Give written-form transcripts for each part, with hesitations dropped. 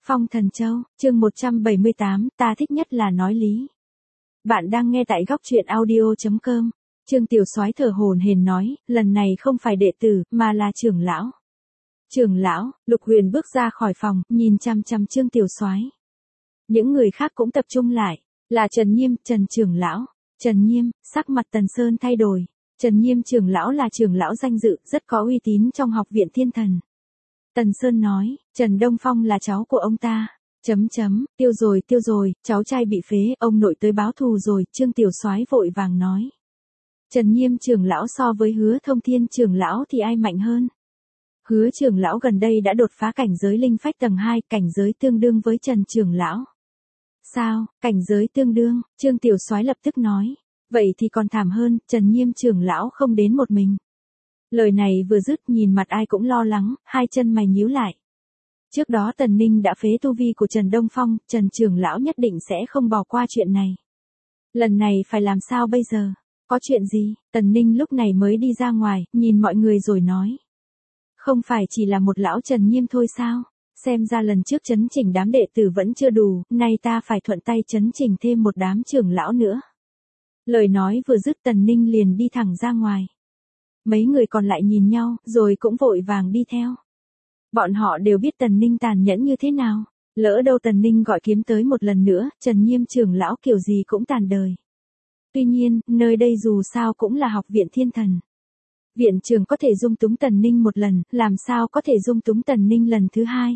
Phong Thần Châu, chương 178, ta thích nhất là nói lý. Bạn đang nghe tại góc truyện audio.com. Trương Tiểu Soái thở hổn hển nói, lần này không phải đệ tử, mà là trưởng lão. Trưởng lão, Lục Huyền bước ra khỏi phòng, nhìn chằm chằm Trương Tiểu Soái. Những người khác cũng tập trung lại, là Trần Nhiêm, Trần trưởng lão. Trần Nhiêm, sắc mặt Tần Sơn thay đổi. Trần Nhiêm trưởng lão là trưởng lão danh dự, rất có uy tín trong học viện Thiên Thần. Tần Sơn nói, Trần Đông Phong là cháu của ông ta. Tiêu rồi, cháu trai bị phế, ông nội tới báo thù rồi, Trương Tiểu Soái vội vàng nói. Trần Nhiêm trưởng lão so với Hứa Thông Thiên trưởng lão thì ai mạnh hơn? Hứa trưởng lão gần đây đã đột phá cảnh giới linh phách tầng 2, cảnh giới tương đương với Trần trưởng lão. Sao, cảnh giới tương đương, Trương Tiểu Soái lập tức nói. Vậy thì còn thảm hơn, Trần Nhiêm trưởng lão không đến một mình. Lời này vừa dứt nhìn mặt ai cũng lo lắng, hai chân mày nhíu lại. Trước đó Tần Ninh đã phế tu vi của Trần Đông Phong, Trần trưởng lão nhất định sẽ không bỏ qua chuyện này. Lần này phải làm sao bây giờ? Có chuyện gì? Tần Ninh lúc này mới đi ra ngoài, nhìn mọi người rồi nói. Không phải chỉ là một lão Trần Nhiêm thôi sao? Xem ra lần trước trấn chỉnh đám đệ tử vẫn chưa đủ, nay ta phải thuận tay trấn chỉnh thêm một đám trưởng lão nữa. Lời nói vừa dứt Tần Ninh liền đi thẳng ra ngoài. Mấy người còn lại nhìn nhau, rồi cũng vội vàng đi theo. Bọn họ đều biết Tần Ninh tàn nhẫn như thế nào. Lỡ đâu Tần Ninh gọi kiếm tới một lần nữa, Trần Nhiêm trưởng lão kiểu gì cũng tàn đời. Tuy nhiên, nơi đây dù sao cũng là học viện Thiên Thần. Viện trưởng có thể dung túng Tần Ninh một lần, làm sao có thể dung túng Tần Ninh lần thứ hai.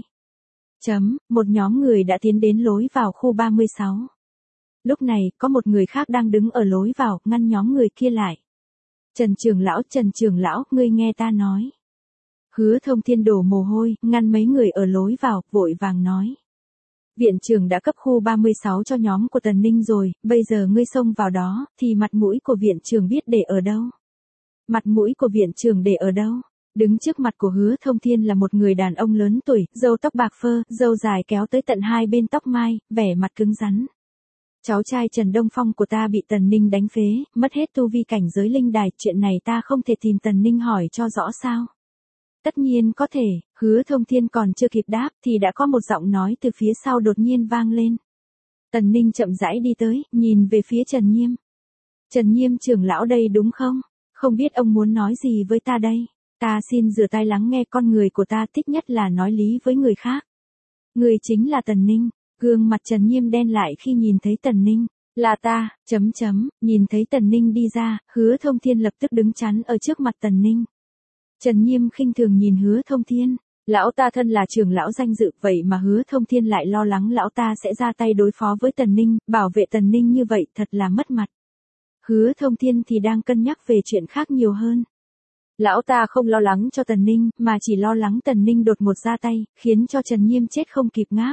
Một nhóm người đã tiến đến lối vào khu 36. Lúc này, có một người khác đang đứng ở lối vào, ngăn nhóm người kia lại. Trần trưởng lão, ngươi nghe ta nói. Hứa Thông Thiên đổ mồ hôi, ngăn mấy người ở lối vào, vội vàng nói. Viện trưởng đã cấp khu 36 cho nhóm của Tần Ninh rồi, bây giờ ngươi xông vào đó, thì mặt mũi của viện trưởng biết để ở đâu? Mặt mũi của viện trưởng để ở đâu? Đứng trước mặt của Hứa Thông Thiên là một người đàn ông lớn tuổi, râu tóc bạc phơ, râu dài kéo tới tận hai bên tóc mai, vẻ mặt cứng rắn. Cháu trai Trần Đông Phong của ta bị Tần Ninh đánh phế, mất hết tu vi cảnh giới linh đài, chuyện này ta không thể tìm Tần Ninh hỏi cho rõ sao? Tất nhiên có thể, Hứa Thông Thiên còn chưa kịp đáp thì đã có một giọng nói từ phía sau đột nhiên vang lên. Tần Ninh chậm rãi đi tới, nhìn về phía Trần Nhiêm. Trần Nhiêm trưởng lão đây đúng không? Không biết ông muốn nói gì với ta đây? Ta xin rửa tai lắng nghe, con người của ta thích nhất là nói lý với người khác. Người chính là Tần Ninh. Gương mặt Trần Nhiêm đen lại khi nhìn thấy Tần Ninh. Là ta, nhìn thấy Tần Ninh đi ra, Hứa Thông Thiên lập tức đứng chắn ở trước mặt Tần Ninh. Trần Nhiêm khinh thường nhìn Hứa Thông Thiên. Lão ta thân là trưởng lão danh dự, vậy mà Hứa Thông Thiên lại lo lắng lão ta sẽ ra tay đối phó với Tần Ninh, bảo vệ Tần Ninh như vậy thật là mất mặt. Hứa Thông Thiên thì đang cân nhắc về chuyện khác nhiều hơn. Lão ta không lo lắng cho Tần Ninh, mà chỉ lo lắng Tần Ninh đột ngột ra tay, khiến cho Trần Nhiêm chết không kịp ngáp.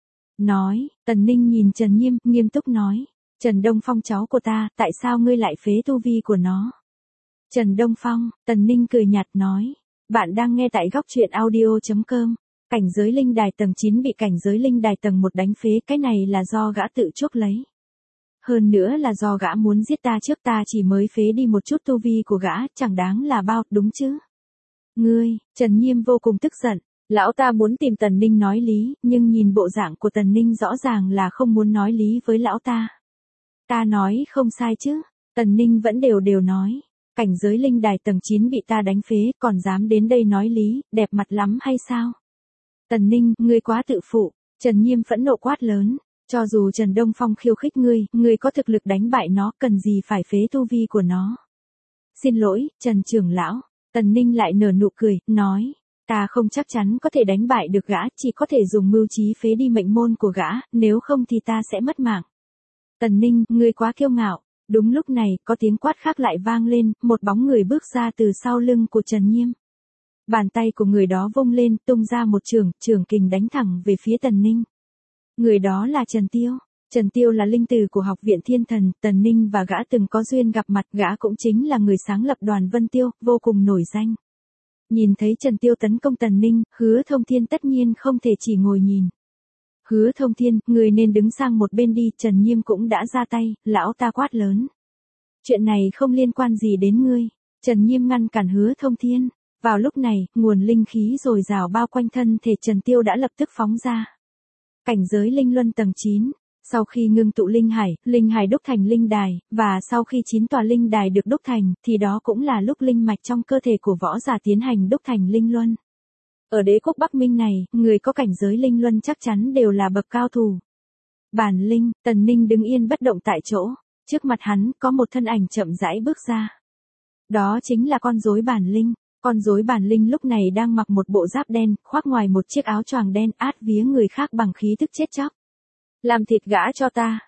Tần Ninh nhìn Trần Nhiêm, nghiêm túc nói. Trần Đông Phong cháu của ta, tại sao ngươi lại phế tu vi của nó? Trần Đông Phong, Tần Ninh cười nhạt nói. Bạn đang nghe tại góc truyện audio.com. Cảnh giới linh đài tầng 9 bị cảnh giới linh đài tầng 1 đánh phế, cái này là do gã tự chuốc lấy. Hơn nữa là do gã muốn giết ta trước, ta chỉ mới phế đi một chút tu vi của gã, chẳng đáng là bao, đúng chứ? Ngươi, Trần Nhiêm vô cùng tức giận. Lão ta muốn tìm Tần Ninh nói lý, nhưng nhìn bộ dạng của Tần Ninh rõ ràng là không muốn nói lý với lão ta. Ta nói không sai chứ? Tần Ninh vẫn đều nói. Cảnh giới linh đài tầng 9 bị ta đánh phế, còn dám đến đây nói lý, đẹp mặt lắm hay sao? Tần Ninh, ngươi quá tự phụ. Trần Nhiêm phẫn nộ quát lớn. Cho dù Trần Đông Phong khiêu khích ngươi có thực lực đánh bại nó, cần gì phải phế tu vi của nó? Xin lỗi, Trần trưởng lão. Tần Ninh lại nở nụ cười, nói. Ta không chắc chắn có thể đánh bại được gã, chỉ có thể dùng mưu trí phế đi mệnh môn của gã, nếu không thì ta sẽ mất mạng. Tần Ninh, ngươi quá kiêu ngạo. Đúng lúc này, có tiếng quát khác lại vang lên, một bóng người bước ra từ sau lưng của Trần Nhiêm. Bàn tay của người đó vung lên, tung ra một trường kình đánh thẳng về phía Tần Ninh. Người đó là Trần Tiêu. Trần Tiêu là linh tử của học viện Thiên Thần, Tần Ninh và gã từng có duyên gặp mặt, gã cũng chính là người sáng lập Đoàn Vân Tiêu, vô cùng nổi danh. Nhìn thấy Trần Tiêu tấn công Tần Ninh, Hứa Thông Thiên tất nhiên không thể chỉ ngồi nhìn. Hứa Thông Thiên, người nên đứng sang một bên đi, Trần Nhiêm cũng đã ra tay, lão ta quát lớn. Chuyện này không liên quan gì đến ngươi. Trần Nhiêm ngăn cản Hứa Thông Thiên. Vào lúc này, nguồn linh khí dồi dào bao quanh thân thể Trần Tiêu đã lập tức phóng ra. Cảnh giới linh luân tầng 9. Sau khi ngưng tụ linh hải đúc thành linh đài, và sau khi 9 tòa linh đài được đúc thành, thì đó cũng là lúc linh mạch trong cơ thể của võ giả tiến hành đúc thành linh luân. Ở đế quốc Bắc Minh này, người có cảnh giới linh luân chắc chắn đều là bậc cao thủ. Bản linh, Tần Ninh đứng yên bất động tại chỗ, trước mặt hắn có một thân ảnh chậm rãi bước ra. Đó chính là con rối bản linh. Con rối bản linh lúc này đang mặc một bộ giáp đen, khoác ngoài một chiếc áo choàng đen, át vía người khác bằng khí tức chết chóc. Làm thịt gã cho ta.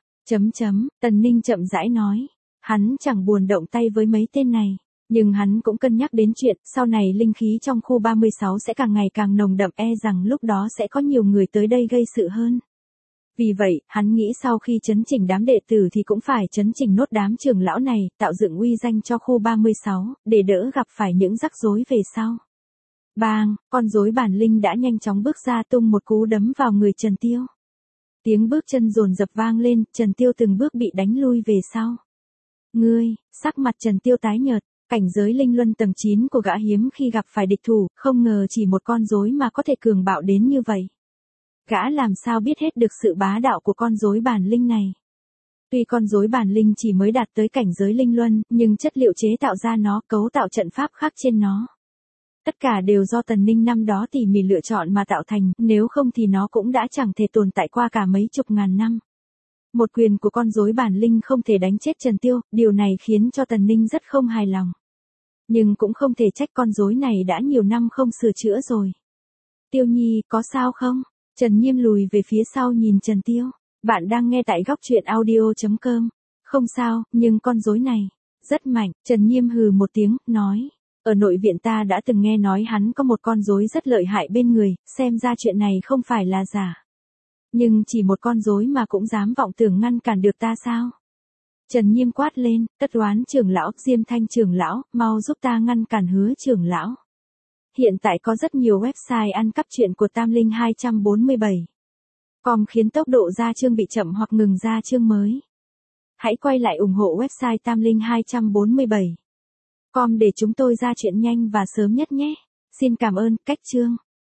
Tần Ninh chậm rãi nói. Hắn chẳng buồn động tay với mấy tên này. Nhưng hắn cũng cân nhắc đến chuyện sau này linh khí trong khu 36 sẽ càng ngày càng nồng đậm, rằng lúc đó sẽ có nhiều người tới đây gây sự hơn. Vì vậy, hắn nghĩ sau khi chấn chỉnh đám đệ tử thì cũng phải chấn chỉnh nốt đám trưởng lão này, tạo dựng uy danh cho khu 36, để đỡ gặp phải những rắc rối về sau. Bang, con rối bản linh đã nhanh chóng bước ra tung một cú đấm vào người Trần Tiêu. Tiếng bước chân dồn dập vang lên, Trần Tiêu từng bước bị đánh lui về sau. Ngươi, sắc mặt Trần Tiêu tái nhợt, cảnh giới linh luân tầng 9 của gã hiếm khi gặp phải địch thủ, không ngờ chỉ một con rối mà có thể cường bạo đến như vậy. Gã làm sao biết hết được sự bá đạo của con rối bản linh này. Tuy con rối bản linh chỉ mới đạt tới cảnh giới linh luân, nhưng chất liệu chế tạo ra nó, cấu tạo trận pháp khác trên nó. Tất cả đều do Tần Ninh năm đó tỉ mỉ lựa chọn mà tạo thành, nếu không thì nó cũng đã chẳng thể tồn tại qua cả mấy chục ngàn năm. Một quyền của con rối bản linh không thể đánh chết Trần Tiêu, điều này khiến cho Tần Ninh rất không hài lòng. Nhưng cũng không thể trách con rối này đã nhiều năm không sửa chữa rồi. Tiêu Nhi, có sao không? Trần Nhiêm lùi về phía sau nhìn Trần Tiêu. Bạn đang nghe tại góc truyện audio.com. Không sao, nhưng con rối này rất mạnh. Trần Nhiêm hừ một tiếng, nói. Ở nội viện ta đã từng nghe nói hắn có một con rối rất lợi hại bên người, xem ra chuyện này không phải là giả. Nhưng chỉ một con rối mà cũng dám vọng tưởng ngăn cản được ta sao? Trần Nhiêm quát lên, Tất Đoán trưởng lão, Diêm Thanh trưởng lão, mau giúp ta ngăn cản Hứa trưởng lão. Hiện tại có rất nhiều website ăn cắp truyện của Tam Linh 247. Com khiến tốc độ ra chương bị chậm hoặc ngừng ra chương mới. Hãy quay lại ủng hộ website Tam Linh 247. Com để chúng tôi ra chuyện nhanh và sớm nhất nhé. Xin cảm ơn, cách chương.